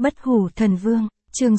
Bất hủ thần vương, chương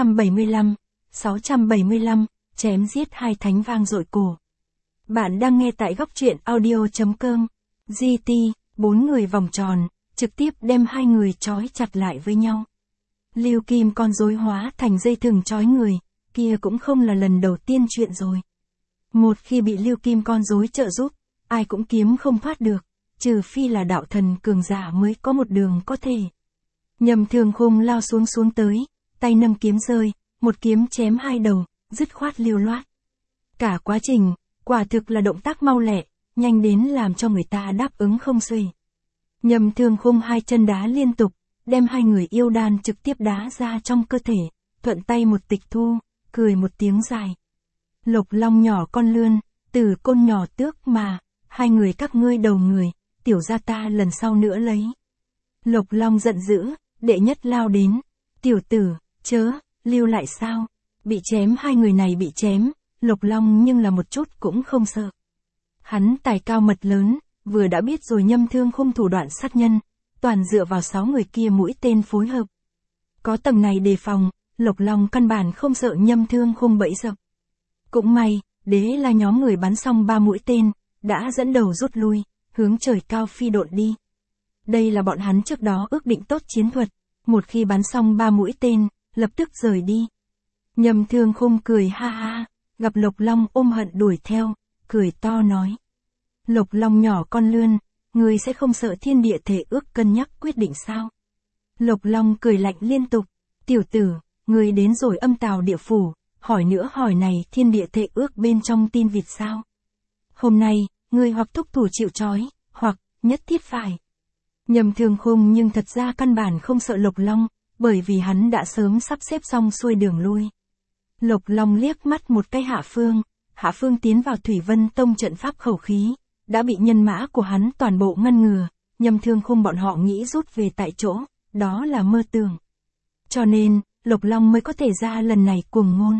675, chém giết hai thánh vang dội cổ. Bạn đang nghe tại góc truyện audio.com. GT, 4 người vòng tròn, trực tiếp đem hai người trói chặt lại với nhau. Lưu Kim con rối hóa thành dây thừng trói người, kia cũng không là lần đầu tiên chuyện rồi. Một khi bị Lưu Kim con rối trợ giúp, ai cũng kiếm không thoát được, trừ phi là đạo thần cường giả mới có một đường có thể. Nhầm Thương Khung lao xuống tới, tay nâng kiếm rơi, một kiếm chém hai đầu, dứt khoát lưu loát. Cả quá trình, quả thực là động tác mau lẹ, nhanh đến làm cho người ta đáp ứng không xuể. Nhầm Thương Khung hai chân đá liên tục, đem hai người yêu đan trực tiếp đá ra trong cơ thể, thuận tay một tịch thu, cười một tiếng dài. Lộc Long nhỏ con lươn, Tử Côn nhỏ tước mà, hai người các ngươi đầu người, tiểu gia ta lần sau nữa lấy. Lộc Long giận dữ, đệ nhất lao đến, tiểu tử, chớ, lưu lại sao? Bị chém hai người này bị chém, Lộc Long nhưng là một chút cũng không sợ. Hắn tài cao mật lớn, vừa đã biết rồi Nhâm Thương Khung thủ đoạn sát nhân, toàn dựa vào 6 người kia mũi tên phối hợp. Có tầng này đề phòng, Lộc Long căn bản không sợ Nhâm Thương Khung bẫy dập. Cũng may, Đế là nhóm người bắn xong 3 mũi tên, đã dẫn đầu rút lui, hướng trời cao phi độn đi. Đây là bọn hắn trước đó ước định tốt chiến thuật, một khi bắn xong 3 mũi tên, lập tức rời đi. Nhâm Thương Khung cười ha ha, gặp Lộc Long ôm hận đuổi theo, cười to nói. Lộc Long nhỏ con lươn, ngươi sẽ không sợ thiên địa thể ước cân nhắc quyết định sao? Lộc Long cười lạnh liên tục, tiểu tử, ngươi đến rồi Âm Tào địa phủ, hỏi nữa hỏi này thiên địa thể ước bên trong tin vịt sao? Hôm nay, ngươi hoặc thúc thủ chịu trói, hoặc, nhất thiết phải. Nhâm Thương Khung nhưng thật ra căn bản không sợ Lộc Long, bởi vì hắn đã sớm sắp xếp xong xuôi đường lui. Lộc Long liếc mắt một cái Hạ Phương tiến vào Thủy Vân Tông trận pháp khẩu khí, đã bị nhân mã của hắn toàn bộ ngăn ngừa, Nhâm Thương Khung bọn họ nghĩ rút về tại chỗ, đó là mơ tưởng. Cho nên, Lộc Long mới có thể ra lần này cuồng ngôn.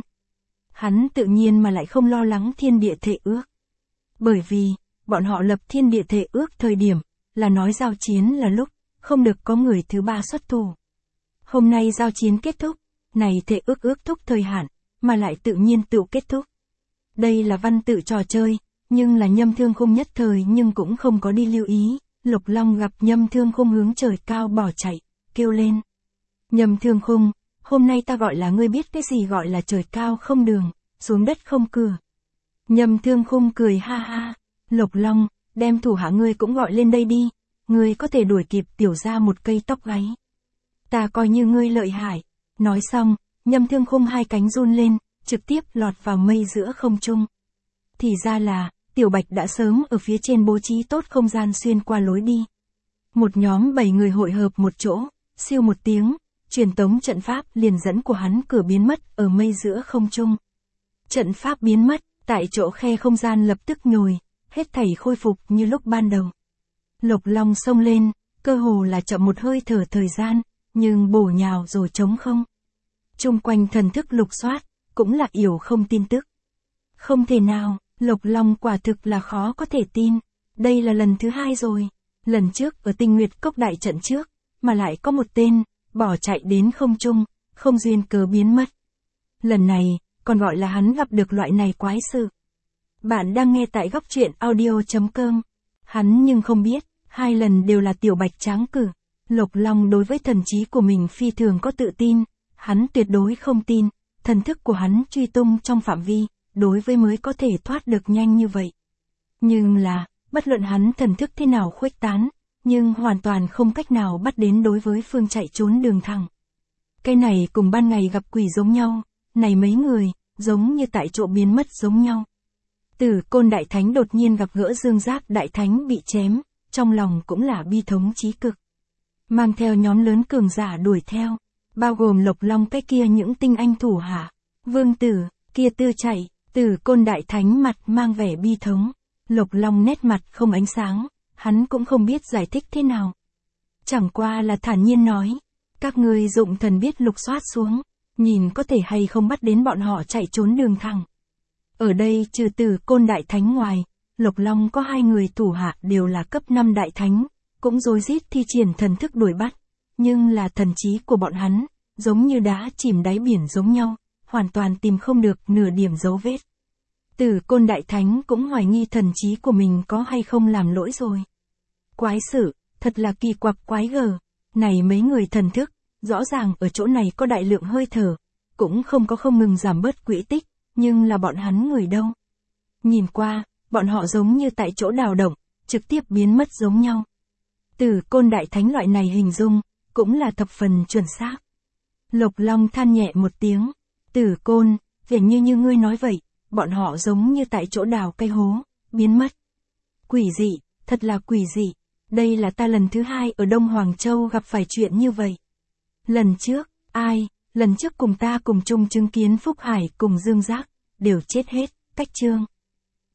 Hắn tự nhiên mà lại không lo lắng thiên địa thể ước. Bởi vì, bọn họ lập thiên địa thể ước thời điểm, là nói giao chiến là lúc, không được có người thứ ba xuất thủ. Hôm nay giao chiến kết thúc, này thể ước thúc thời hạn, mà lại tự nhiên tự kết thúc. Đây là văn tự trò chơi, nhưng là Nhâm Thương Khung nhất thời nhưng cũng không có đi lưu ý. Lộc Long gặp Nhâm Thương Khung hướng trời cao bỏ chạy, kêu lên. Nhâm Thương Khung, hôm nay ta gọi là ngươi biết cái gì gọi là trời cao không đường, xuống đất không cửa. Nhâm Thương Khung cười ha ha, Lộc Long, đem thủ hạ ngươi cũng gọi lên đây đi, ngươi có thể đuổi kịp tiểu gia một cây tóc gáy. Ta coi như ngươi lợi hại. Nói xong, Nhâm Thương Khung hai cánh run lên, trực tiếp lọt vào mây giữa không trung. Thì ra là, Tiểu Bạch đã sớm ở phía trên bố trí tốt không gian xuyên qua lối đi. Một nhóm 7 người hội hợp một chỗ, siêu một tiếng, truyền tống trận pháp liền dẫn của hắn cửa biến mất ở mây giữa không trung. Trận pháp biến mất, tại chỗ khe không gian lập tức nhồi, hết thảy khôi phục như lúc ban đầu. Lộc Long xông lên, cơ hồ là chậm một hơi thở thời gian, nhưng bổ nhào rồi trống không. Chung quanh thần thức lục soát, cũng là yểu không tin tức. Không thể nào, Lộc Long quả thực là khó có thể tin. Đây là lần thứ 2 rồi. Lần trước ở Tinh Nguyệt Cốc đại trận trước, mà lại có một tên, bỏ chạy đến không trung, không duyên cớ biến mất. Lần này, còn gọi là hắn gặp được loại này quái sự. Bạn đang nghe tại góc truyện audio.com. Hắn nhưng không biết, 2 lần đều là Tiểu Bạch tráng cử. Lộc Long đối với thần trí của mình phi thường có tự tin, hắn tuyệt đối không tin, thần thức của hắn truy tung trong phạm vi, đối với mới có thể thoát được nhanh như vậy. Nhưng là, bất luận hắn thần thức thế nào khuếch tán, nhưng hoàn toàn không cách nào bắt đến đối với phương chạy trốn đường thẳng. Cái này cùng ban ngày gặp quỷ giống nhau, này mấy người, giống như tại chỗ biến mất giống nhau. Tử Côn Đại Thánh đột nhiên gặp gỡ Dương Giác Đại Thánh bị chém, trong lòng cũng là bi thống chí cực. Mang theo nhóm lớn cường giả đuổi theo, bao gồm Lộc Long cái kia những tinh anh thủ hạ, Vương Tử, kia tư chạy, Tử Côn Đại Thánh mặt mang vẻ bi thống, Lộc Long nét mặt không ánh sáng, hắn cũng không biết giải thích thế nào. Chẳng qua là thản nhiên nói, các ngươi dụng thần biết lục soát xuống, nhìn có thể hay không bắt đến bọn họ chạy trốn đường thẳng. Ở đây trừ Tử Côn Đại Thánh ngoài, Lộc Long có 2 người thủ hạ đều là cấp 5 đại thánh, cũng rối rít thi triển thần thức đuổi bắt, nhưng là thần trí của bọn hắn, giống như đá chìm đáy biển giống nhau, hoàn toàn tìm không được nửa điểm dấu vết. Tử Côn Đại Thánh cũng hoài nghi thần trí của mình có hay không làm lỗi rồi. Quái sự, thật là kỳ quặc quái gở, này mấy người thần thức, rõ ràng ở chỗ này có đại lượng hơi thở, cũng không có không ngừng giảm bớt quỹ tích, nhưng là bọn hắn người đâu. Nhìn qua, bọn họ giống như tại chỗ đào động, trực tiếp biến mất giống nhau. Tử Côn Đại Thánh loại này hình dung, cũng là thập phần chuẩn xác. Lộc Long than nhẹ một tiếng, Tử Côn, vẻ như ngươi nói vậy, bọn họ giống như tại chỗ đào cây hố, biến mất. Quỷ dị, thật là quỷ dị, đây là ta lần thứ 2 ở Đông Hoàng Châu gặp phải chuyện như vậy. Lần trước, lần trước cùng ta cùng chung chứng kiến Phúc Hải cùng Dương Giác, đều chết hết, cách chương.